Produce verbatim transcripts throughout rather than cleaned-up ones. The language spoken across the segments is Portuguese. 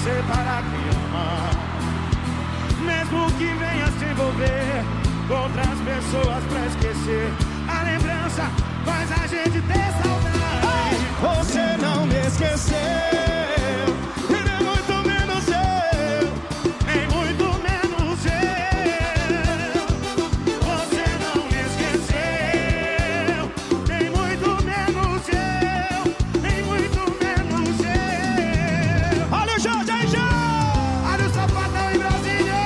separa quem ama. Mesmo que venha se envolver com outras pessoas pra esquecer, a lembrança faz a gente ter saudade. Você não me esqueceu, e nem muito menos eu, nem muito menos eu. Você não me esqueceu, nem muito menos eu, nem muito menos eu. Olha o Jorge aí, já! Olha o Sapatão em Brasília!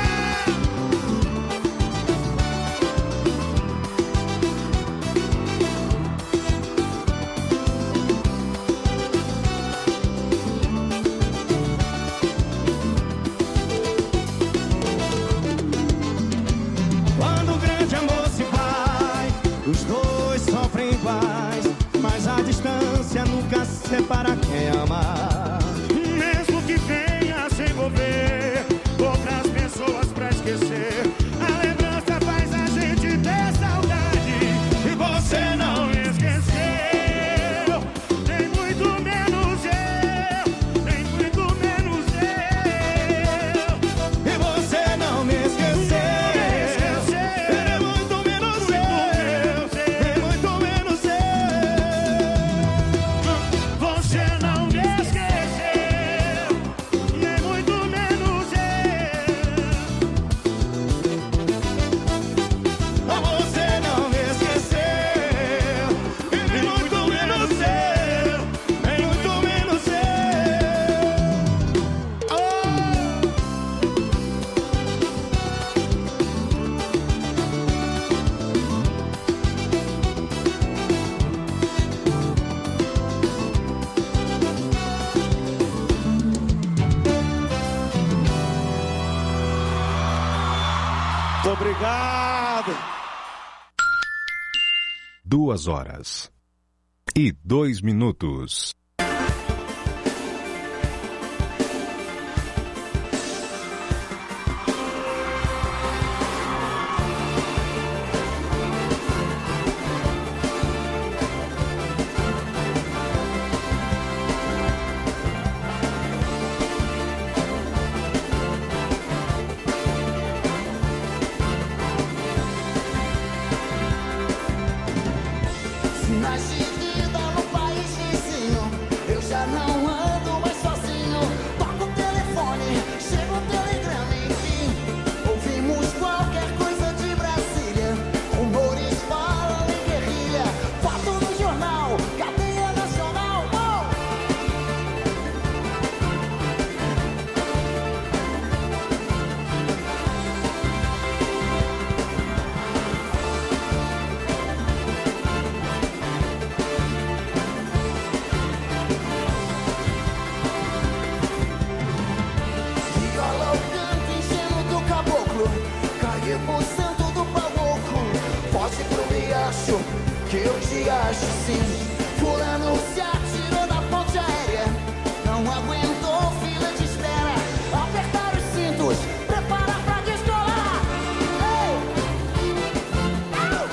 Quando o grande amor se vai, os dois sofrem iguais, mas a distância nunca separa quem ama. Mesmo que venha se envolver com outras pessoas pra esquecer, a lembrança faz a gente ter saudade. E você não me esqueceu, nem muito menos eu, nem muito menos eu. E você não me esqueceu, nem muito menos eu, nem muito menos eu. Você não me esqueceu, nem muito menos eu. Você não me esqueceu, e nem muito menos eu, nem muito menos eu. Muito obrigado. Duas horas e dois minutos. Sinais de vida no país vizinho, eu já não ando mais sozinho. Toca o telefone, chega o telegrama, enfim. Ouvimos qualquer coisa de Brasília. Rumores falam em guerrilha, fato no jornal, cadeia nacional. Oh! Viola o canto ingênuo do caboclo, caiu por santo do pavoco. Foge pro riacho, que eu te acho sim. Fulano se atirou da ponte aérea, não aguentou fila de espera. Apertar os cintos, prepara pra descolar. Ei! Au!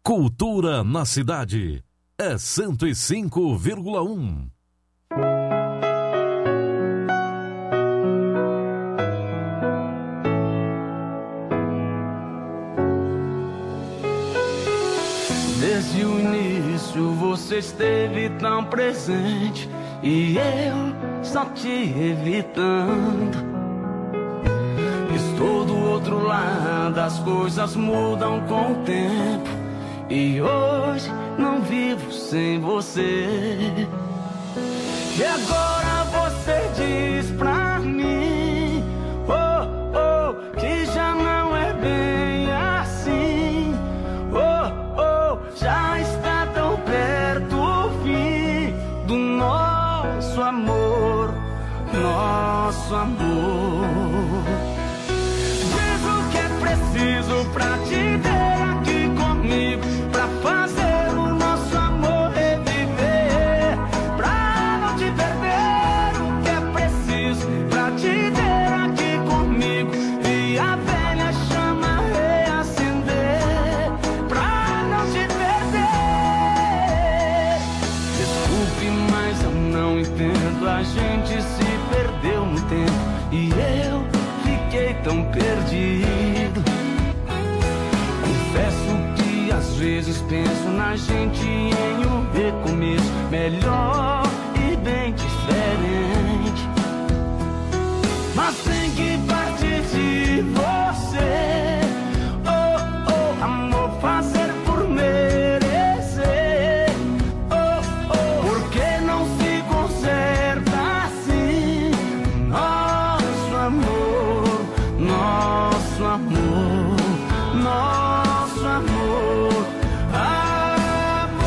Cultura na cidade é cento e cinco vírgula um. Desde o início você esteve tão presente e eu só te evitando. Estou do outro lado, as coisas mudam com o tempo e hoje não vivo sem você. E agora você diz pra mim, oh, oh, que já não é bem assim. Oh, oh, já está tão perto o fim do nosso amor, nosso amor. Diz o que é preciso pra te ter aqui comigo, pra fazer o nosso amor reviver, pra não te perder. O que é preciso pra te ter aqui comigo e a velha chama reacender, pra não te perder. Desculpe, mas eu não entendo, a gente se perdeu no tempo e eu fiquei tão perdido. Confesso que às vezes penso na gente em um recomeço melhor e bem diferente, mas tem que partir de você. Oh, oh, amor, fazer por merecer. Oh, oh, porque não se conserta assim nosso amor, nosso amor, nosso amor, amor.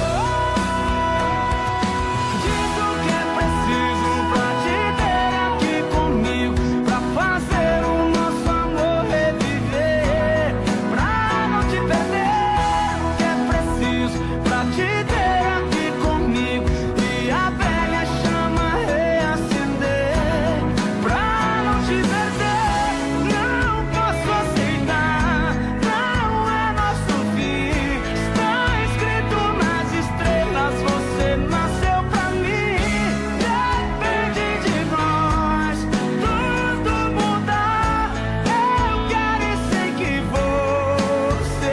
Diz o que é preciso pra te ter aqui comigo, pra fazer o nosso amor reviver, pra não te perder. O que é preciso pra te ter aqui comigo e a velha chama reacender, pra não te perder. Não posso aceitar, não é nosso fim. Está escrito nas estrelas, você nasceu pra mim. Depende de nós tudo mudar. Eu quero e sei que você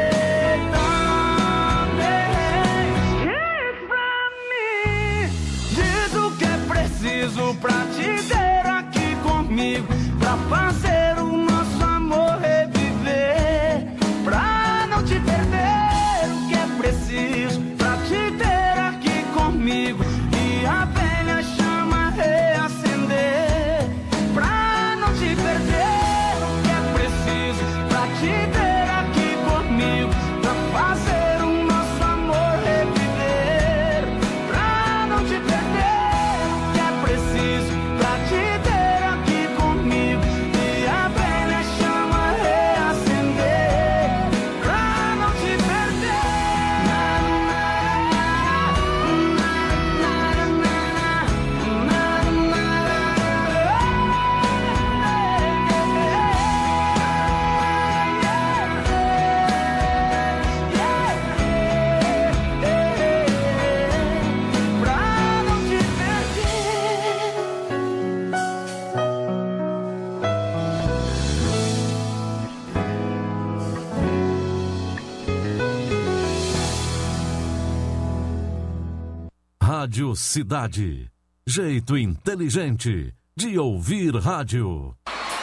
também. Diz pra mim, diz o que é preciso pra te ter aqui comigo, pra fazer o nosso amor reviver, pra não te perder. O que é preciso pra te ter aqui comigo e a velha chama reacender, pra não te perder. O que é preciso pra te ter aqui comigo, pra fazer o nosso amor reviver, pra não te perder. O que é preciso pra te ter aqui comigo e a velha chama reacender, pra não te perder. Pra não te Rádio Cidade. Jeito inteligente de ouvir rádio.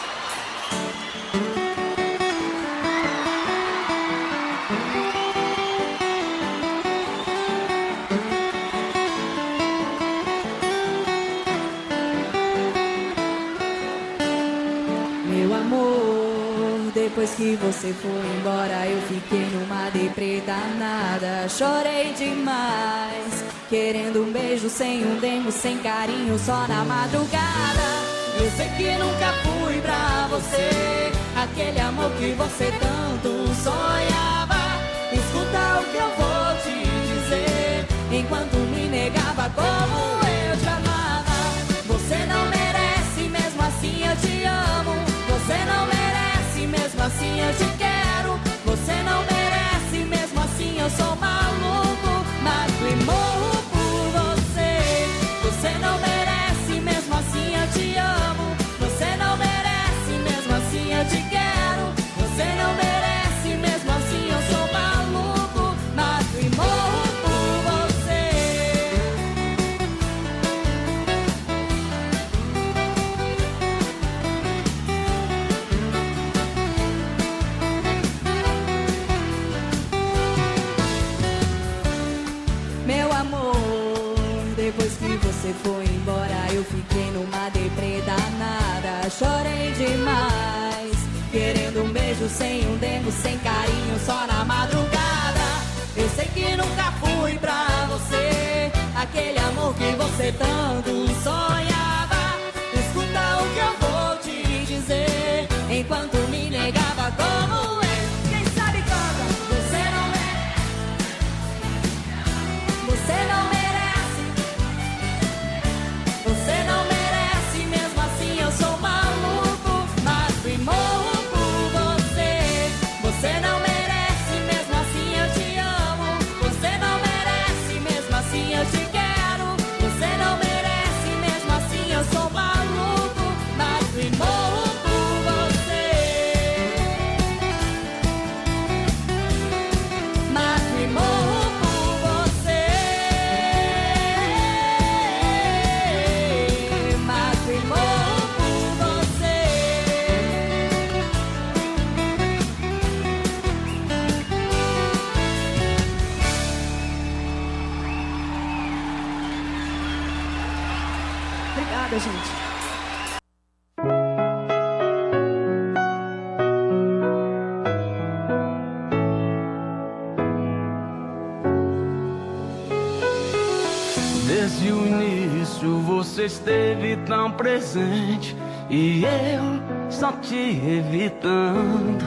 Meu amor, depois que você foi embora, eu fiquei numa deprê danada. Chorei demais, querendo um beijo sem um demo, sem carinho, só na madrugada. Eu sei que nunca fui pra você aquele amor que você tanto sonhava. Escuta o que eu vou te dizer, enquanto me negava como eu te amava. Você não merece, mesmo assim eu te amo. Você não merece, mesmo assim eu te quero. Você não merece, mesmo assim eu sou você foi embora, eu fiquei numa deprê danada. Chorei demais, querendo um beijo sem um dengo, sem carinho, só na madrugada. Eu sei que nunca fui pra você aquele amor que você tanto sonhava. Escuta o que eu vou te dizer, enquanto me negava como é. Quem sabe canta, você não merece, você não merece, você não merece, mesmo assim eu sou maluco, mas fui morro por você. Você não merece, mesmo assim eu te amo. Você não merece, mesmo assim eu te quero. Você não merece, mesmo assim eu sou maluco, mas fui morro por você. Mas fui morro por você. Mas fui morro por você. Obrigada, gente. Desde o início você esteve tão presente e eu só te evitando.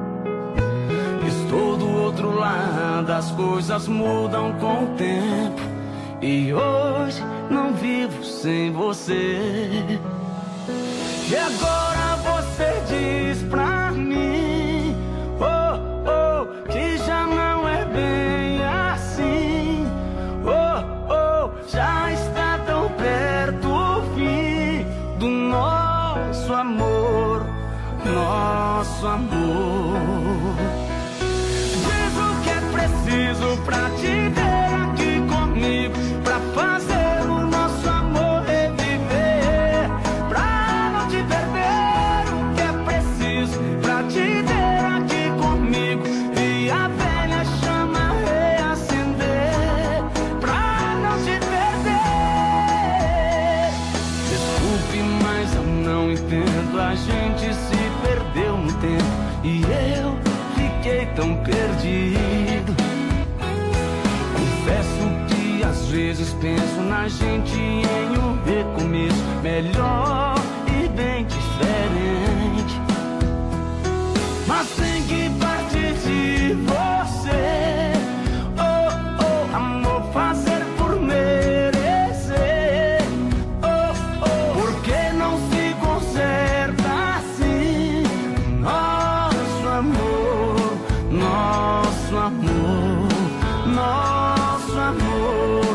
Estou do outro lado, as coisas mudam com o tempo e hoje não vivo sem você. E agora você diz pra mim, oh, oh, que já não é bem assim. Oh, oh, já está tão perto o fim do nosso amor, nosso amor. Diz o que é preciso pra te ter aqui comigo, pra fazer o nosso amor reviver, pra não te perder. O que é preciso pra te ter aqui comigo e a velha chama reacender, pra não te perder. Desculpe, mas eu não entendo. A gente se perdeu no tempo e eu fiquei tão perdido. Confesso que às vezes penso na gente em um recomeço melhor e bem diferente, mas tem que partir de você. Oh, oh, amor, fazer por merecer. Oh, oh, porque não se conserta assim nosso amor, nosso amor, nosso amor.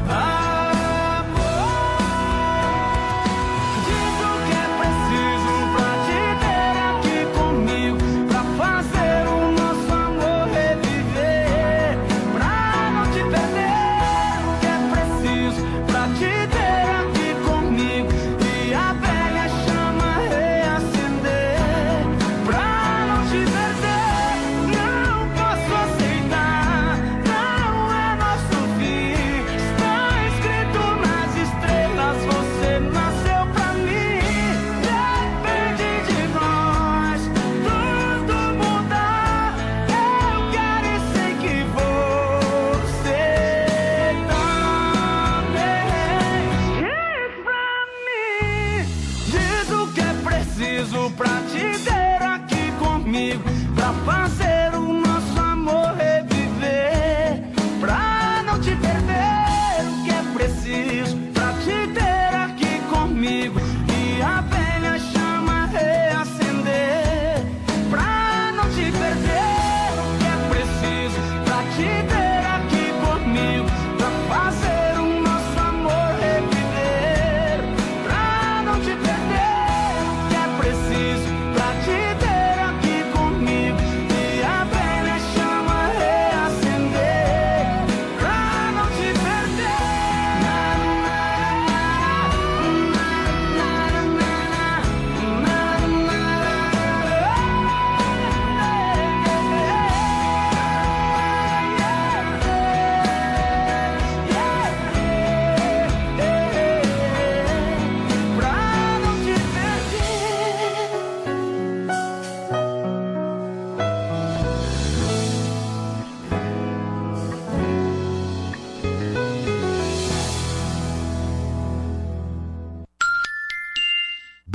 Diz o que é preciso pra te ter aqui comigo, pra fazer o nosso amor reviver, pra não te perder. O que é preciso pra te ter aqui comigo e a velha chama reacender, pra não te perder. Não posso aceitar, não é nosso fim.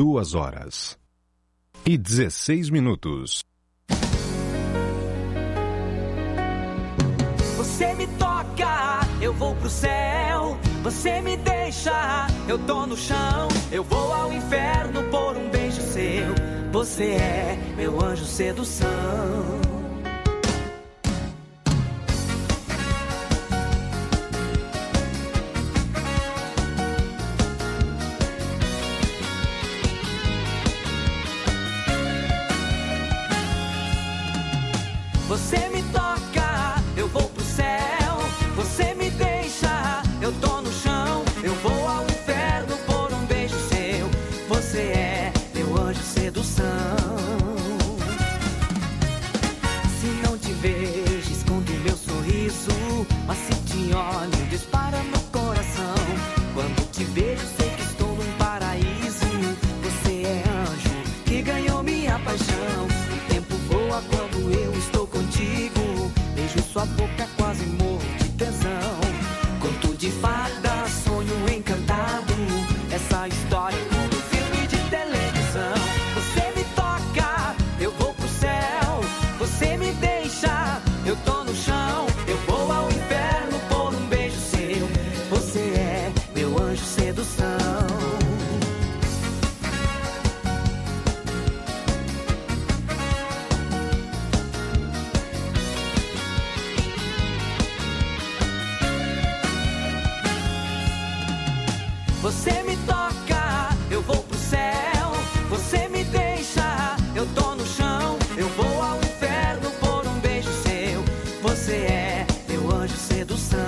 duas horas e dezesseis minutos. Você me toca, eu vou pro céu. Você me deixa, eu tô no chão. Eu vou ao inferno por um beijo seu. Você é meu anjo sedução. Você me toca, eu vou pro céu. Você me deixa, eu tô no chão. Eu vou ao inferno por um beijo seu. Você é meu anjo sedução. Se não te vejo, escondo meu sorriso. Mas se te olho, dispara no coração. Quando te vejo, sei que estou num paraíso. Você é anjo que ganhou minha paixão. O tempo voa quando eu estou contigo. Beijo sua boca, quase morro de tesão. Conto de fada, sonho encantado. Essa história é como um filme de televisão. Você me toca, eu vou pro céu. Você me deixa, eu tô no chão. Eu vou ao inferno por um beijo seu. Você é meu anjo sedução. Você me toca, eu vou pro céu. Você me deixa, eu tô no chão. Eu vou ao inferno por um beijo seu. Você é meu anjo sedução.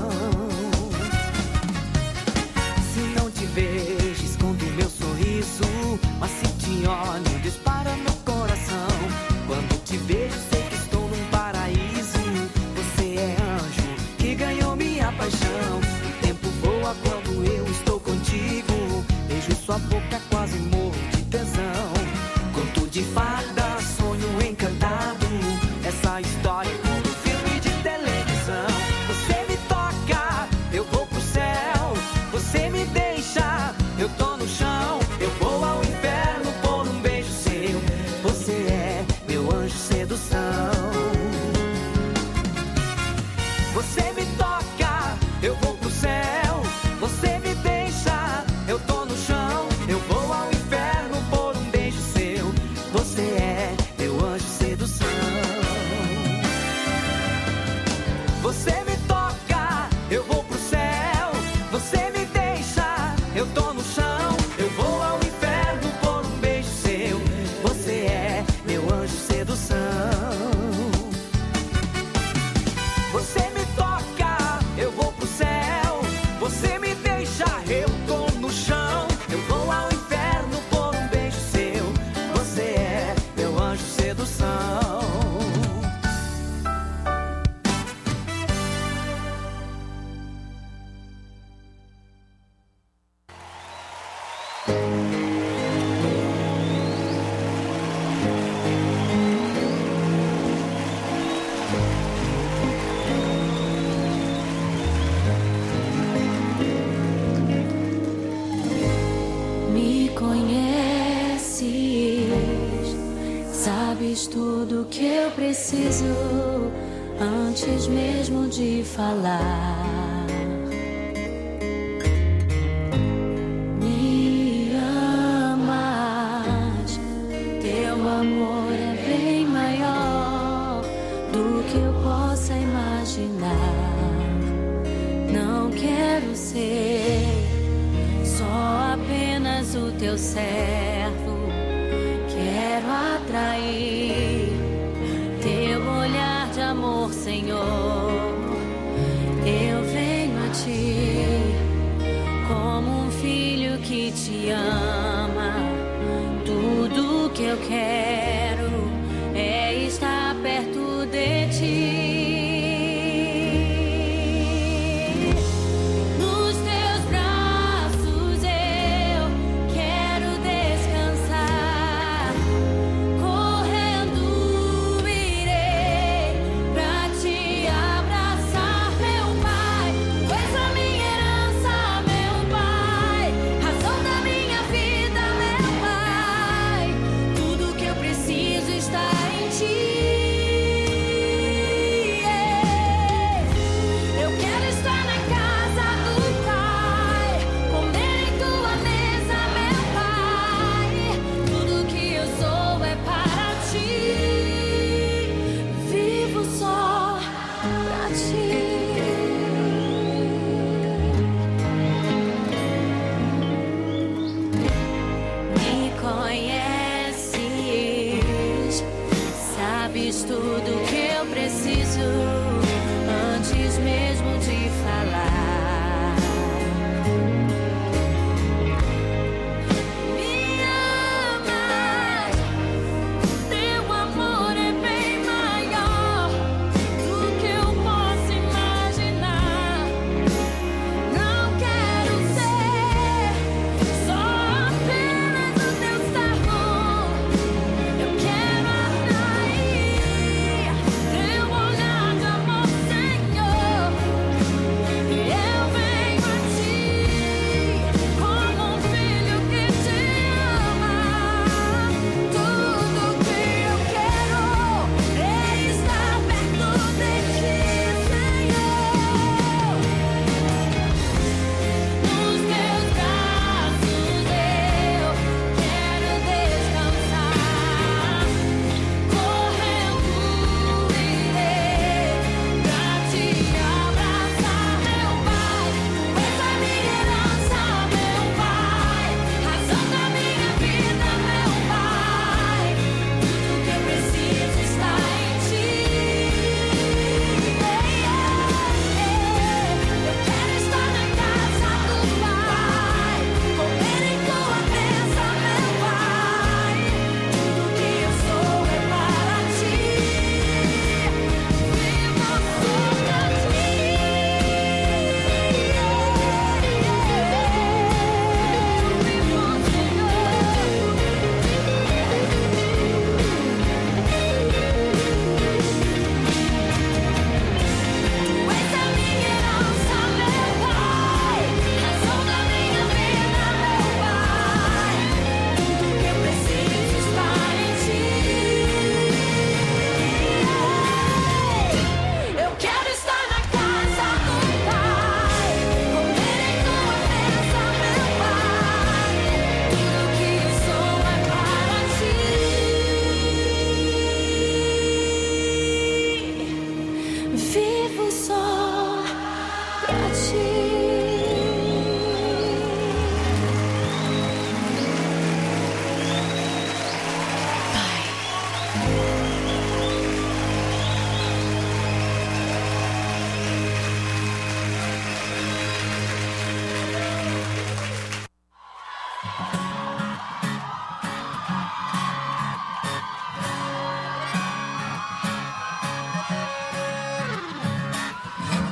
Se não te vejo, escondo meu sorriso. Mas se te olho, dispara no coração. Quando te vejo, sei que estou num paraíso. Você é anjo que ganhou minha paixão. O tempo voa quando eu estou contigo. Beijo sua boca, quase morro de tesão. Conto de fada, sonho encantado. Essa história é como um filme de televisão. Você me toca, eu vou pro céu. Você me deixa, eu tô no chão. Eu vou ao inferno por um beijo seu. Você é meu anjo sedução. Você me toca, eu vou pro céu. Você me deixa, eu tô no chão. Eu vou ao inferno por um beijo seu. Você é meu anjo sedução. Você me toca, eu vou pro céu. Você me deixa, eu tô no chão. Eu vou ao inferno por um beijo seu. Você é meu anjo sedução. Você me toca, eu vou pro céu. Você me deixa, eu tô no chão. Eu vou ao inferno por um beijo seu. Você é meu anjo sedução. Me conheces, sabes tudo que eu preciso antes mesmo de falar. Me amas, teu amor é bem maior do que eu possa imaginar. Não quero ser só apenas o teu servo. Quero atrair teu olhar de amor, Senhor. Eu venho a ti como um filho que te ama. Tudo que eu quero é estar perto de ti. Minha vida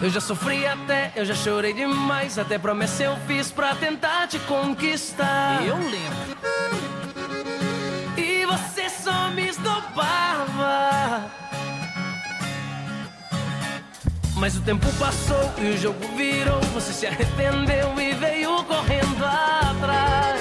Eu já sofri até, eu já chorei demais. Até promessa eu fiz pra tentar te conquistar. Eu lembro. E você só me esnobava. Mas o tempo passou e o jogo virou. Você se arrependeu e veio correndo atrás.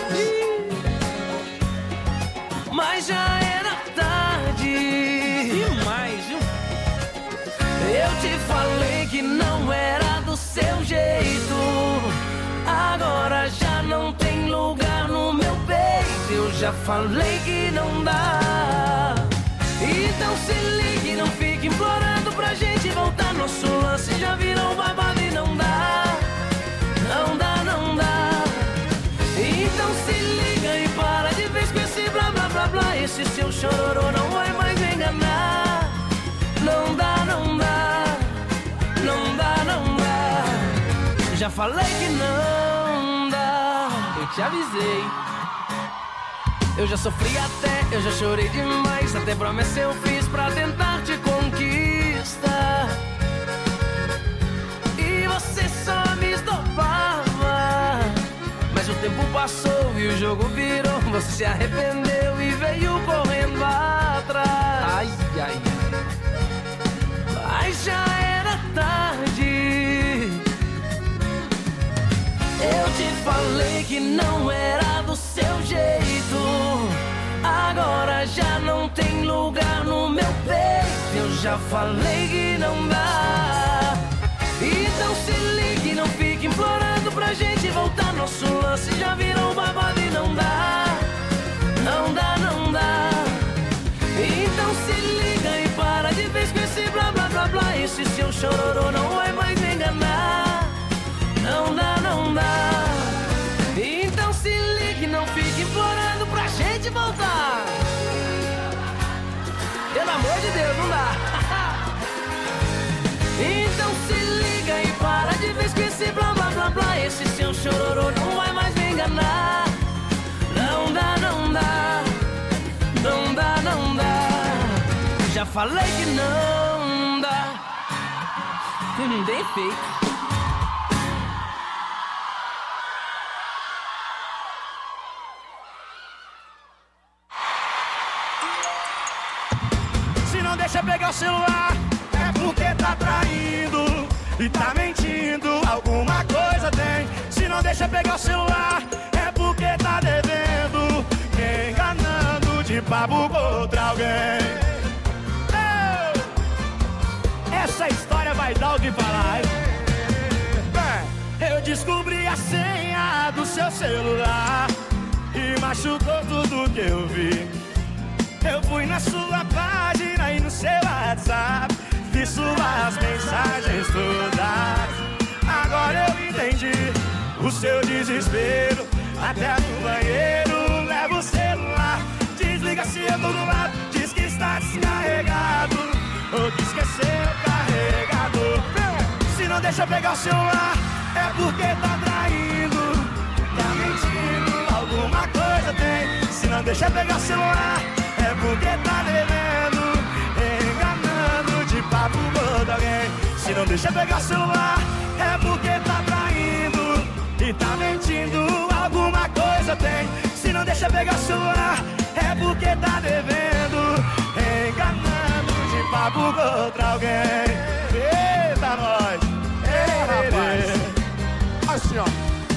Mas já era tarde. Demais, viu? Eu te falei que não era do seu jeito. Agora já não tem lugar no meu peito. Eu já falei que não dá. Então se ligue, não fique implorando pra gente voltar. Nosso lance já virou babado e não dá. Não dá, não dá. Então se liga e para de vez com esse blá blá blá blá. Esse seu chororô não vai mais me enganar. Não dá, não dá. Não dá, não dá. Já falei que não dá. Eu te avisei. Eu já sofri até, eu já chorei demais. Até promessa eu fiz pra tentar te conquistar. E você só me esnobava. Mas o tempo passou e o jogo virou. Você se arrependeu e veio correndo atrás. Ai, ai, ai. Mas já era tarde. Eu te falei que não era do seu jeito. Agora já não tem lugar no meu peito. Eu já falei que não dá. Então se ligue, não fique implorando pra gente voltar. Nosso lance já virou babado e não dá. Não dá, não dá. Então se liga e para de vez com esse blá blá blá blá. Esse seu chororô não vai mais me enganar. Não dá, não dá. Então se ligue, não fique implorando pra gente voltar. Pelo amor de Deus, não dá. Então se liga e para de vez com esse blá blá blá blá. Esse seu chororô não vai mais me enganar. Não dá, não dá. Não dá, não dá. Já falei que não dá. Hum, bem feito. Deixa pegar o celular, é porque tá traindo e tá mentindo, alguma coisa tem. Se não deixa pegar o celular, é porque tá devendo, enganando de papo com outra alguém. Ei! Essa história vai dar o que falar, hein? Eu descobri a senha do seu celular e machucou tudo que eu vi. Eu fui na sua página e no seu WhatsApp, vi suas mensagens todas. Agora eu entendi o seu desespero. Até no banheiro leva o celular, desliga se eu tô do lado, diz que está descarregado ou que esqueceu o carregador. Se não deixa pegar o celular, é porque tá traindo, tá mentindo, alguma coisa tem. Se não deixa pegar o celular, é porque tá devendo, enganando de papo com alguém. Se não deixa pegar o celular, é porque tá traindo e tá mentindo, alguma coisa tem. Se não deixa pegar o celular, é porque tá devendo, enganando de papo com outra alguém. Eita nós, ei, rapaz, assim ó.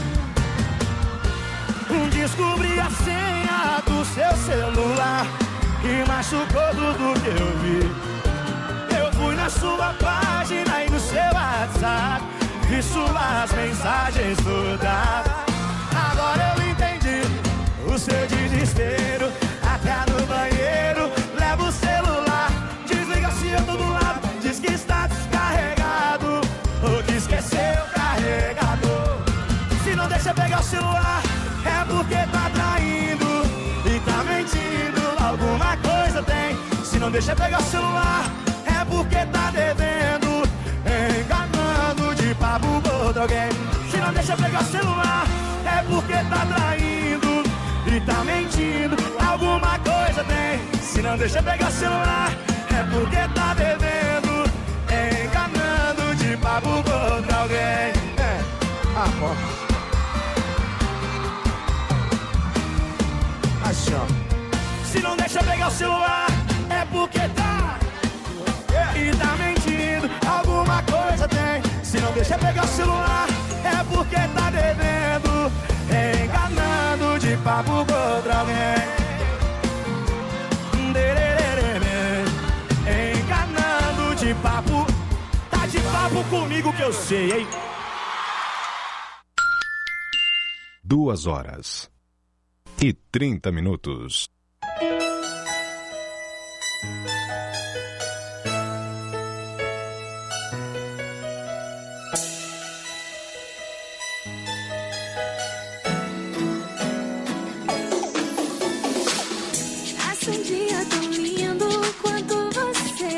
Descobri a senha do seu celular e machucou tudo que eu vi. Eu fui na sua página e no seu WhatsApp, vi suas mensagens todas. Agora eu entendi o seu desespero. Até no banheiro leva o celular, desliga se eu tô do lado, diz que está descarregado ou que esqueceu o carregador. Se não deixa pegar o celular, é porque tá traindo e tá mentindo, alguma coisa tem. Se não deixa pegar o celular, é porque tá devendo, enganando de papo com outro alguém. Se não deixa pegar o celular, é porque tá traindo e tá mentindo, alguma coisa tem. Se não deixa pegar o celular, é porque tá devendo, enganando de papo com pegar o celular é porque tá e tá mentindo, alguma coisa tem. Se não deixa pegar o celular é porque tá devendo, enganando de papo com outra alguém. Enganando de papo, tá de papo comigo que eu sei, hein? Duas horas e trinta minutos. Nasce um dia tão lindo quanto você.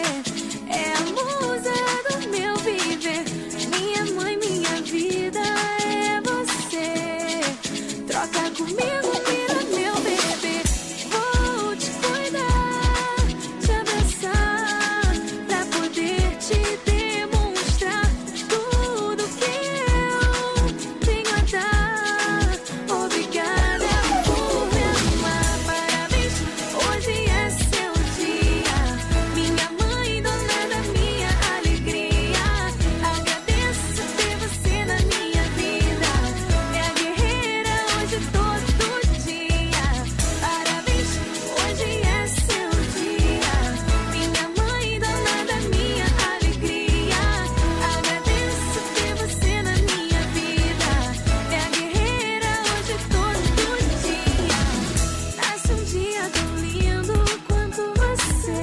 É a musa do meu viver. Minha mãe, minha vida é você. Troca comigo, vira meu bebê. Vou te cuidar, te abraçar, pra poder te demonstrar tudo que eu tenho a dar. Obrigada por me amar. Parabéns, hoje é seu dia. Minha mãe, dona da minha alegria. Agradeço ter você na minha vida. É a guerreira hoje todo dia. Parabéns, hoje é seu dia. Minha mãe, dona da minha alegria. Agradeço ter você na minha vida. É a guerreira hoje todo dia. Nasce um dia tão lindo quanto você.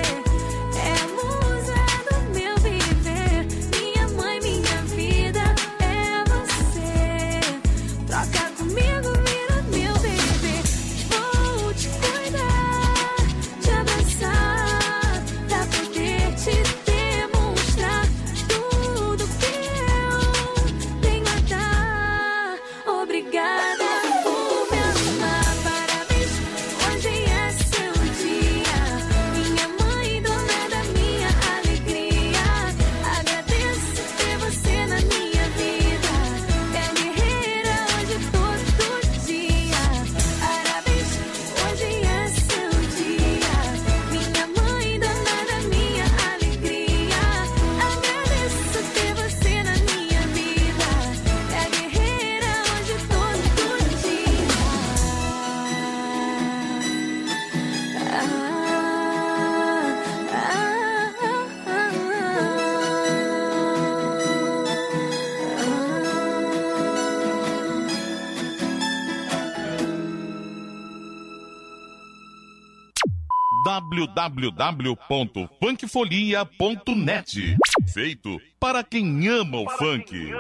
É a musa do meu viver. Minha mãe, minha vida é você. Troca comigo, vira meu bebê. Vou te cuidar, te abraçar, pra poder te demonstrar tudo que eu tenho a dar. Obrigada por me amar. Parabéns, hoje é seu dia. Minha mãe, dona da minha alegria. Agradeço ter você na minha vida. É a guerreira hoje todo dia. Parabéns, hoje é seu dia. Minha mãe, dona da minha alegria. Agradeço ter você na minha vida. É a guerreira hoje todo dia. w w w ponto funkfolia ponto net. Feito para quem ama o funk.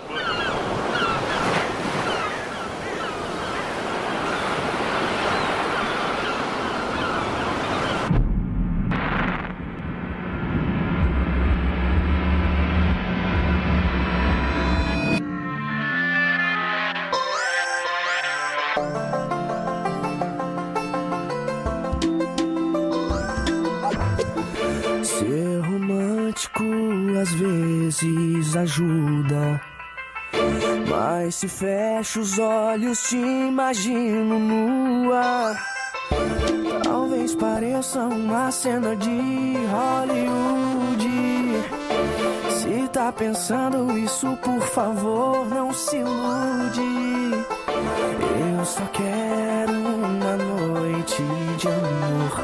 Ser romântico às vezes ajuda, mas se fecho os olhos te imagino nua. Talvez pareça uma cena de Hollywood. Se tá pensando isso, por favor, não se ilude. Eu só quero uma noite de amor,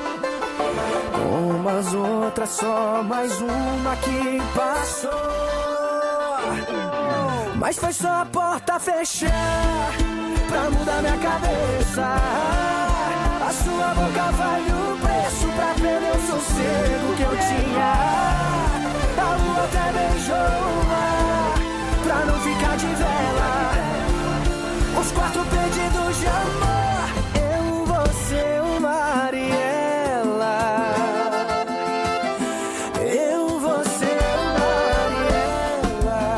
como as outras, só mais uma que passou. Mas foi só a porta fechar pra mudar minha cabeça. A sua boca vale o preço pra perder o sossego que eu tinha. A lua até beijou o mar pra não ficar de vela. Os quatro pedidos de amor, eu, você, o mar e ela. Eu, você, o mar e ela.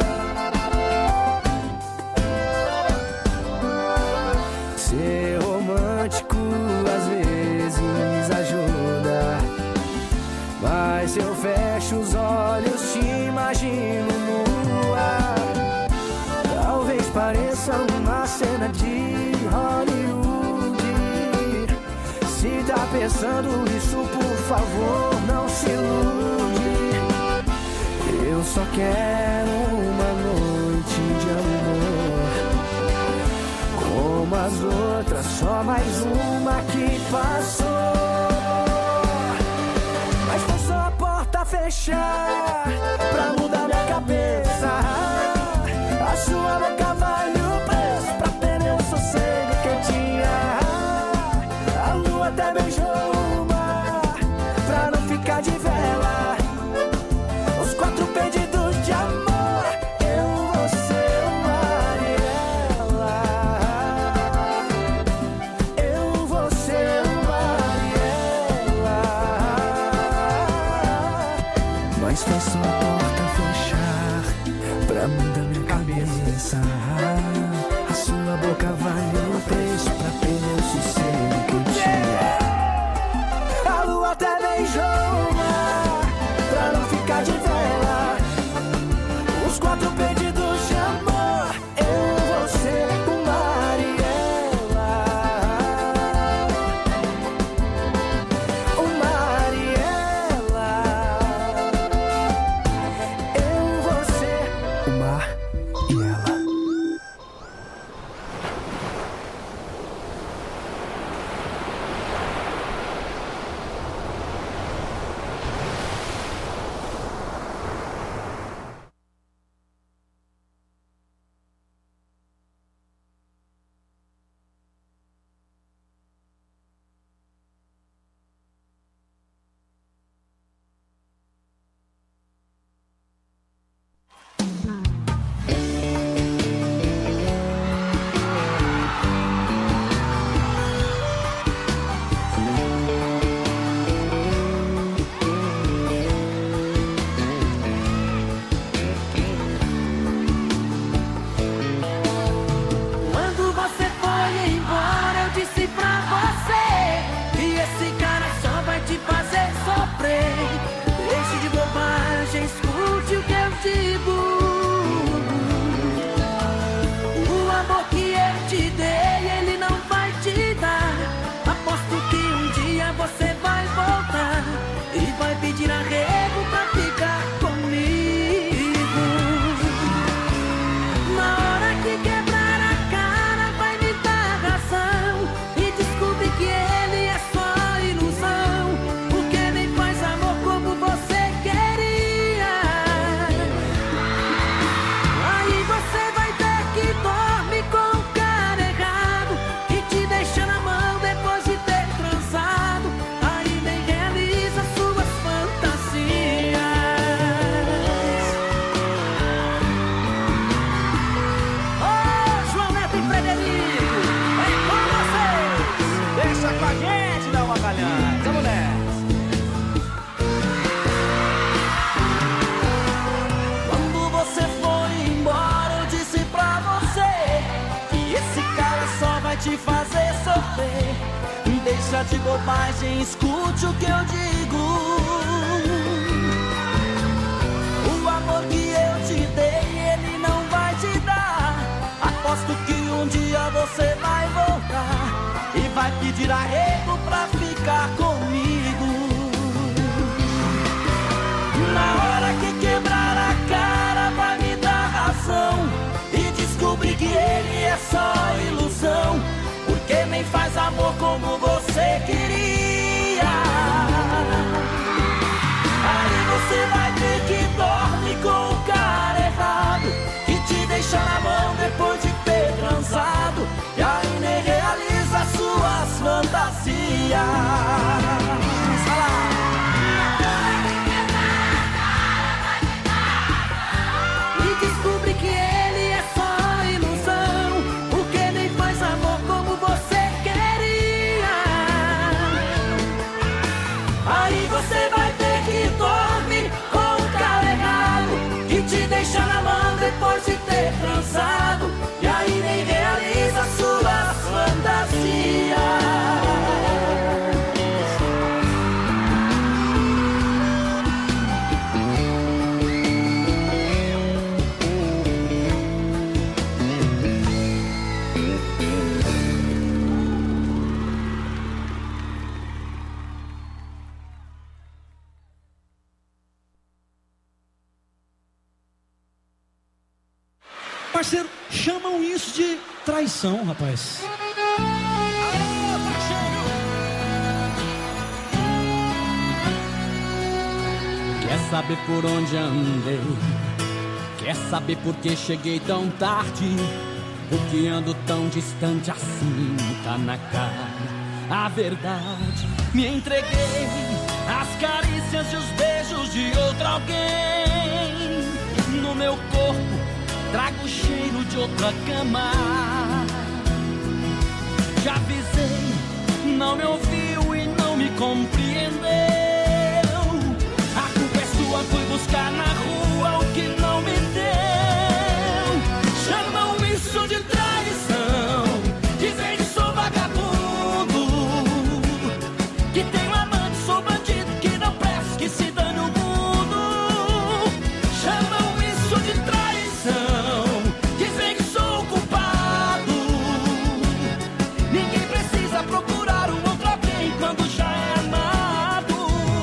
Ser romântico às vezes ajuda, mas se eu fecho os olhos te imagino nua. Talvez pareça uma cena de Hollywood. Se pensando isso, por favor, não se ilude. Eu só quero uma noite de amor, como as outras, só mais uma que passou. Mas foi só a porta fechar pra mudar minha cabeça. A sua boca vale o preço pra perder o sossego que eu tinha. A lua até beijou o mar pra não ficar de vela. Os quatro pedidos de amor, eu, você, o mar e ela. Eu, você, o mar e ela. Mas foi só a porta fechar pra mudar minha cabeça. A sua boca vale o preço pra perder o sossego que eu tinha. A lua até beijou o mar pra não ficar de vela. Os quatro pedidos de amor, eu, você, o mar e ela. O mar e ela. Eu, você, o mar e ela. Quando você foi embora, eu disse pra você que esse cara só vai te fazer sofrer. Deixe de bobagem, escute o que eu digo. O amor que eu te dei, ele não vai te dar. Aposto que um dia você vai voltar e vai pedir arrego pra ficar comigo. Na hora que quebrar a cara, vai me dar razão e descobrir que ele é só ilusão, porque nem faz amor como você queria. Aí você vai ter que dormir com o cara errado e te deixa na mão depois de ter transado. Aí nem realiza suas fantasias. Ô, João Neto e Frederico, é com vocês. Deixa com a gente, dá uma galhada. Vamos nessa. Quando você foi embora, eu disse pra você que esse cara só vai te fazer sofrer. Deixa de bobagem, escute o que eu digo. O amor que eu te dei, ele não vai te dar. Aposto que um dia você vai voltar e vai pedir arrego pra ficar comigo. Na hora que quebrar a cara, vai me dar razão e descobrir que ele é só ilusão, porque nem faz amor como você queria. Parceiro, chamam isso de traição, rapaz. Quer saber por onde andei? Quer saber por que cheguei tão tarde? Por que ando tão distante assim? Tá na cara a verdade. Me entreguei às carícias e os beijos de outro alguém. No meu corpo trago o cheiro de outra cama. Já avisei, não me ouviu e não me compreendeu. A culpa é sua, fui buscar na rua o que não me deu. Chamam isso de traição, dizem que sou vagabundo, que tenho amante, sou bandido, que não presto, que se dane o mundo. Chamam isso de traição, dizem que sou o culpado. Ninguém precisa procurar um outro alguém quando já é amado.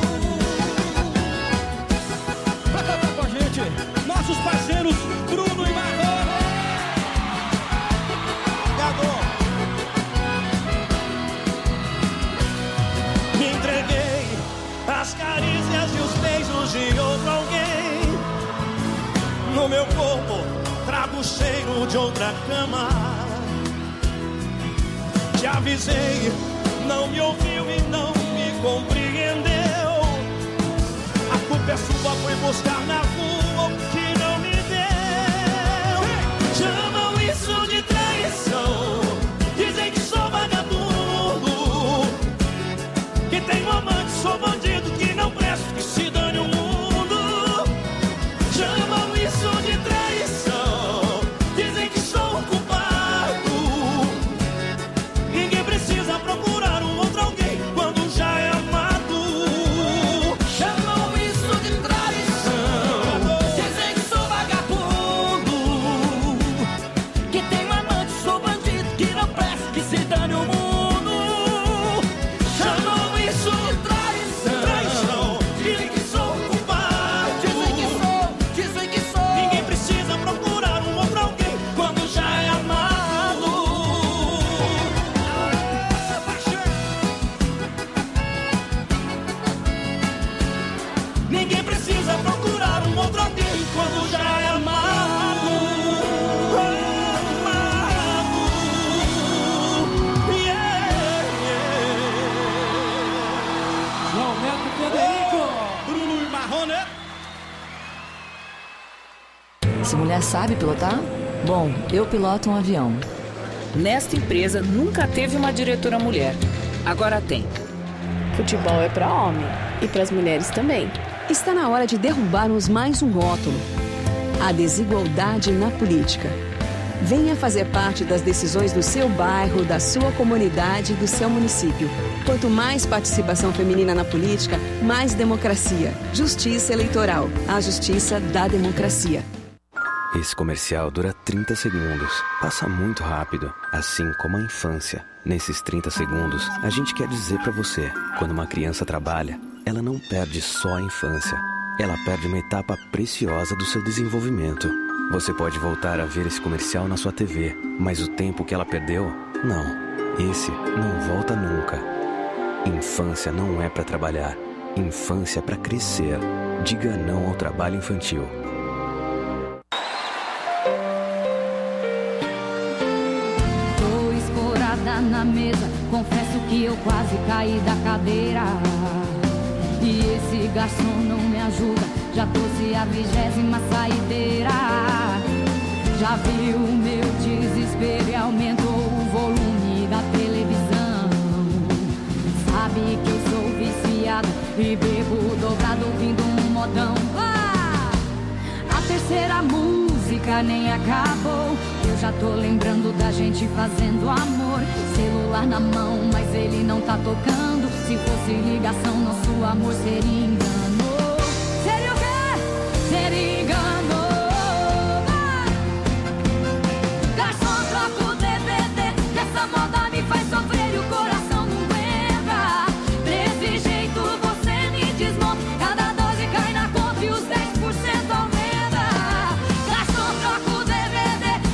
Pra cantar com a gente, nossos parceiros Bruno e Marrom. Me entreguei às carícias e os beijos de outro alguém. No meu corpo trago o cheiro de outra cama. Te avisei, não me ouviu e não me compreendeu. A culpa é sua, foi buscar na rua o que não me deu. Chamam isso de traição, dizem que sou vagabundo, que tenho amante, sou bandido, que não presto, que se dane o mundo. Chamam isso de traição, dizem que sou o culpado. Ninguém precisa procurar um outro alguém quando já é amado. Chamam isso de traição, dizem que sou vagabundo, que tenho amante, sou bandido, que não presto, que se dane o mundo. Chamam isso de traição, dizem que sou o culpado. Dizem que sou, dizem que sou. Ninguém precisa procurar um outro alguém quando já é amado. Ninguém precisa procurar um outro alguém quando já é amado. Amado. Yeah, yeah. João Neto Federico, Bruno e Marrone. Essa mulher sabe pilotar? Bom, eu piloto um avião. Nesta empresa nunca teve uma diretora mulher. Agora tem. Futebol é para homem e para as mulheres também. Está na hora de derrubarmos mais um rótulo: a desigualdade na política. Venha fazer parte das decisões do seu bairro, da sua comunidade, do seu município. Quanto mais participação feminina na política, mais democracia. Justiça Eleitoral. A justiça da democracia. Esse comercial dura trinta segundos. Passa muito rápido, assim como a infância. Nesses trinta segundos, a gente quer dizer pra você: quando uma criança trabalha, ela não perde só a infância. Ela perde uma etapa preciosa do seu desenvolvimento. Você pode voltar a ver esse comercial na sua T V, mas o tempo que ela perdeu, não. Esse não volta nunca. Infância não é pra trabalhar. Infância é pra crescer. Diga não ao trabalho infantil. Na mesa, confesso que eu quase caí da cadeira. E esse garçom não me ajuda, já trouxe a vigésima saideira. Já viu o meu desespero e aumentou o volume da televisão. Sabe que eu sou viciado e bebo dobrado ouvindo um modão. Ah! A terceira música nem acabou, eu já tô lembrando da gente fazendo amor. Celular na mão, mas ele não tá tocando. Se fosse ligação, nosso amor seria engano. Seria o quê? Seria engano. Ah! Garçom, troca o D V D, essa moda me faz sofrer e o coração não aguenta. Desse jeito você me desmonta, cada dose cai na conta e os dez por cento aumenta. Garçom, troca o D V D,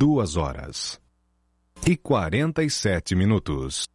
duas horas e quarenta e sete minutos.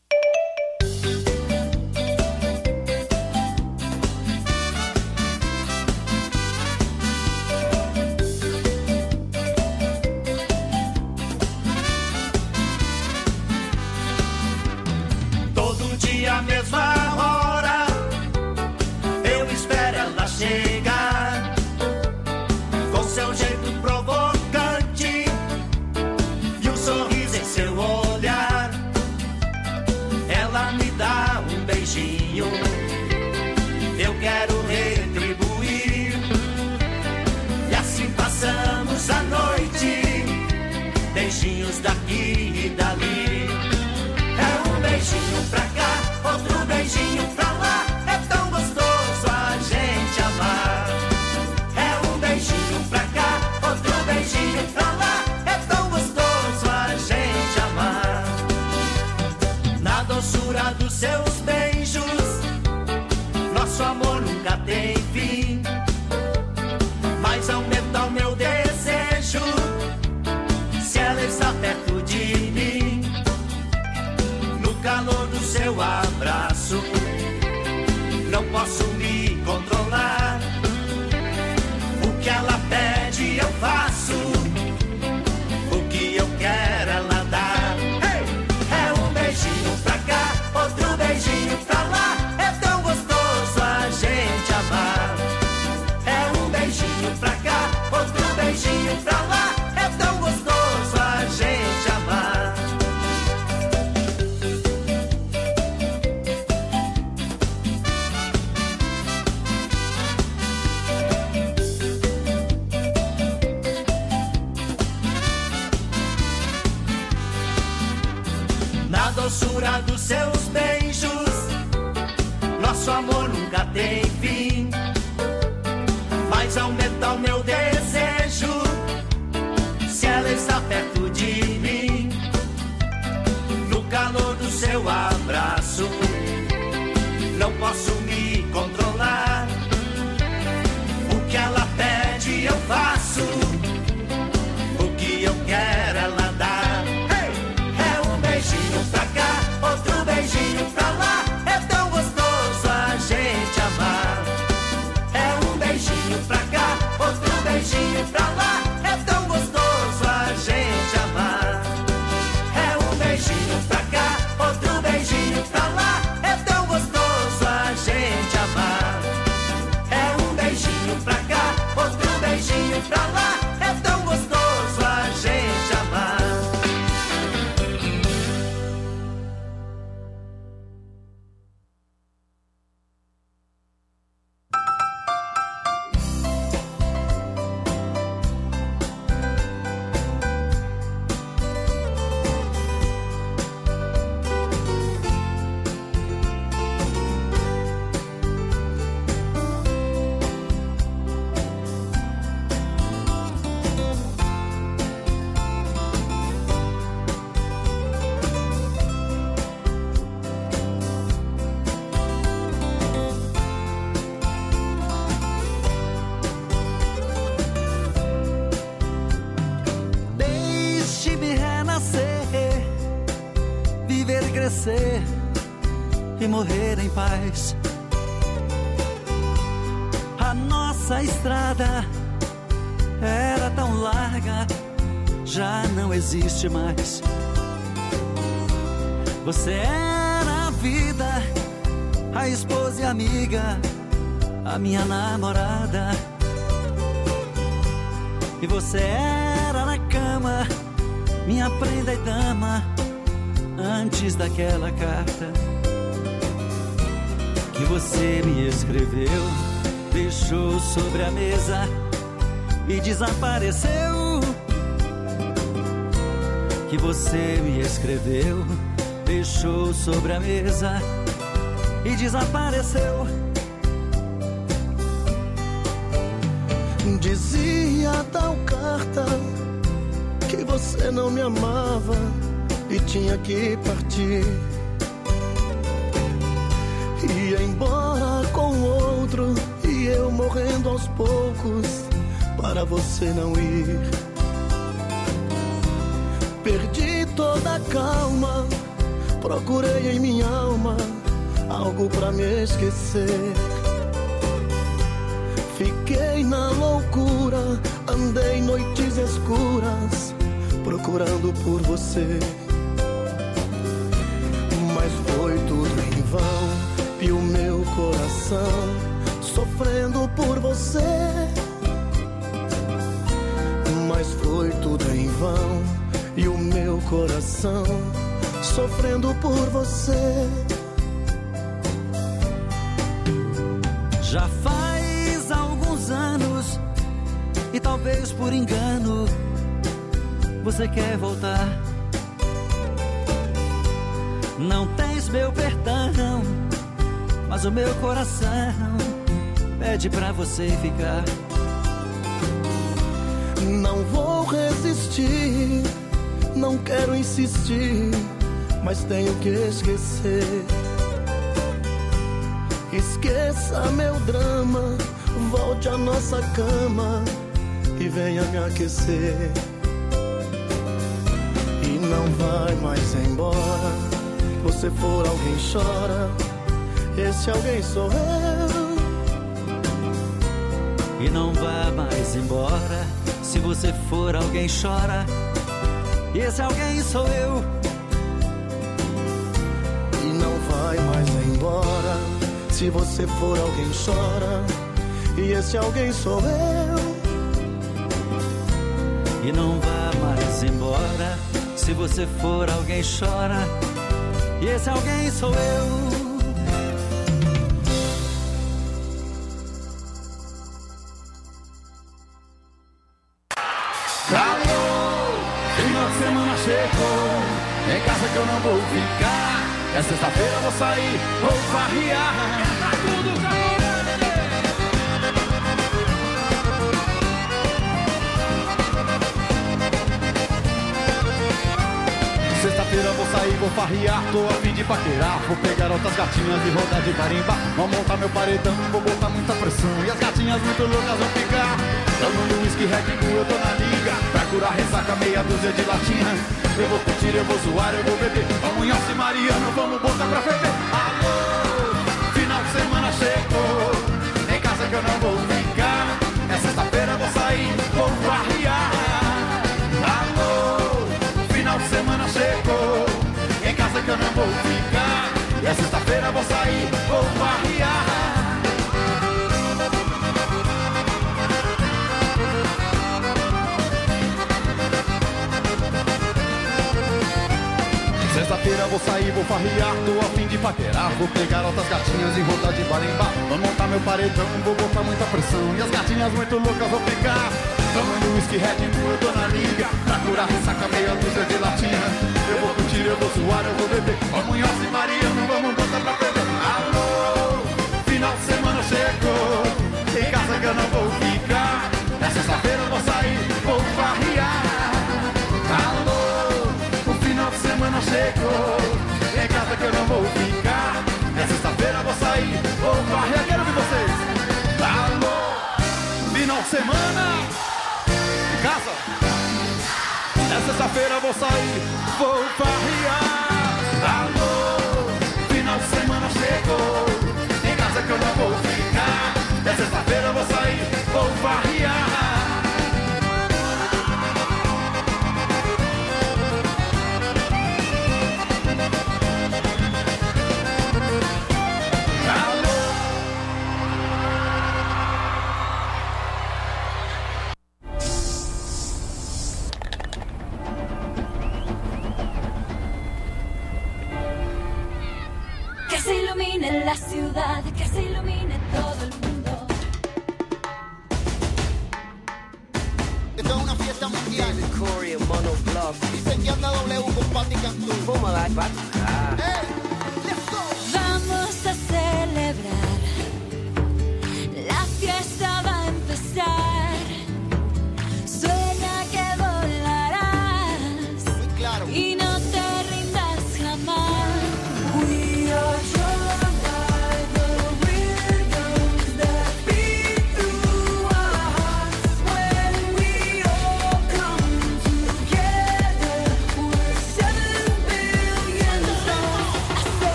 Todo dia a mesma hora eu espero ela chegar, com seu jeito provocante e um sorriso em seu olhar. Ela me dá um beijinho, eu quero retribuir, e assim passamos a noite, beijinhos daqui e dali. É um beijinho pra cá, outro beijinho pra lá, é tão gostoso a gente amar. É um beijinho pra cá, outro beijinho pra lá, é tão gostoso a gente amar. Na doçura dos seus beijos, nosso amor nunca tem fim, mas aumenta o meu desejo se ela está perto de mim. No calor do seu abraço, não posso me controlar. O que ela pede eu faço, o que eu quero ela dá. É um beijinho pra cá, outro beijinho pra lá, é tão gostoso a gente amar. É um beijinho pra cá, outro beijinho pra lá, é tão gostoso a gente amar. Na doçura dos seus beijos, nosso amor nunca tem fim, mas aumenta o meu desejo se ela está perto de mim. No calor do seu abraço, não posso me controlar. O que ela pede eu faço, o que eu quero ela dá. É um beijinho pra cá, outro beijinho pra lá, é tão gostoso a gente amar. É um beijinho pra cá, outro beijinho pra lá, é tão gostoso a gente amar. É um beijinho pra cá, outro beijinho pra lá, é tão gostoso a gente amar. É um beijinho pra cá, outro beijinho pra lá, é tão gostoso a gente amar. Deixe-me renascer, viver e crescer e morrer em paz. A nossa estrada era tão larga, já não existe mais. Você era a vida, a esposa e amiga, a minha namorada. E você era na cama, minha prenda e dama, antes daquela carta que você me escreveu, deixou sobre a mesa e desapareceu. Que você me escreveu, deixou sobre a mesa e desapareceu. Dizia tal carta que você não me amava e tinha que partir. Ia embora com outro e eu morrendo aos poucos para você não ir. Perdi toda a calma, procurei em minha alma algo pra me esquecer. Fiquei na loucura, andei noites escuras procurando por você. Mas foi tudo em vão e o meu coração sofrendo por você. Mas foi tudo em vão e o meu coração sofrendo por você. Já faz alguns anos e talvez por engano você quer voltar. Não tens meu perdão, mas o meu coração pede pra você ficar. Não vou resistir, não quero insistir, mas tenho que esquecer. Esqueça meu drama, volte à nossa cama e venha me aquecer. E não vai mais embora, você for alguém chora, esse alguém sou eu. E não vá mais embora, se você for alguém chora, esse alguém sou eu. E não vai mais embora, se você for alguém chora, e esse alguém sou eu. E não vá mais embora, se você for alguém chora, e esse alguém sou eu. Em casa que eu não vou ficar. É sexta-feira eu vou sair, vou farrear. Tá tudo Sexta-feira eu vou sair, vou farrear, tô a fim de paquerar. Vou pegar outras gatinhas e rodar de carimba. Vou montar meu paredão, vou botar muita pressão. E as gatinhas muito loucas vão ficar. Tomando whisky, Red Bull, eu tô na liga. Pra curar ressaca, meia dúzia de latinha. Eu vou curtir, eu vou zoar, eu vou beber. Vamos Munhoz e Mariano, vamos botar pra ferver. Alô, final de semana chegou. Em casa que eu não vou ficar. É sexta-feira eu vou sair, vou farrear. Alô, final de semana chegou. Em casa que eu não vou ficar. É sexta-feira eu vou sair, vou farrear. Sexta-feira vou sair, vou farrear, tô a fim de paquerar. Vou pegar outras gatinhas e rodar de barimbá. Vou montar meu paredão, vou botar muita pressão. E as gatinhas muito loucas vão ficar. Tomando whisky, Red Bull, eu tô na liga. Pra curar ressaca, meia dúzia de latinha. Eu vou curtir, eu vou zoar, eu vou beber. Ó Munhoz e Mariano, vamos botar pra beber. Alô, final de semana chegou. Em casa que eu não vou ficar. É sexta-feira eu vou sair, vou farrear. Alô, final de semana chegou. Em casa que eu não vou ficar. É sexta-feira eu vou sair, vou farrear. Quero ver vocês. Alô, final de semana em casa. É sexta-feira eu vou sair, vou farrear. Alô, final de semana chegou. Em casa que eu não vou ficar. É sexta-feira eu vou sair, vou farrear. Que se ilumine la ciudad, que se ilumine todo el mundo. Esto es una fiesta mundial. Dicen que anda W con Patti Cantú.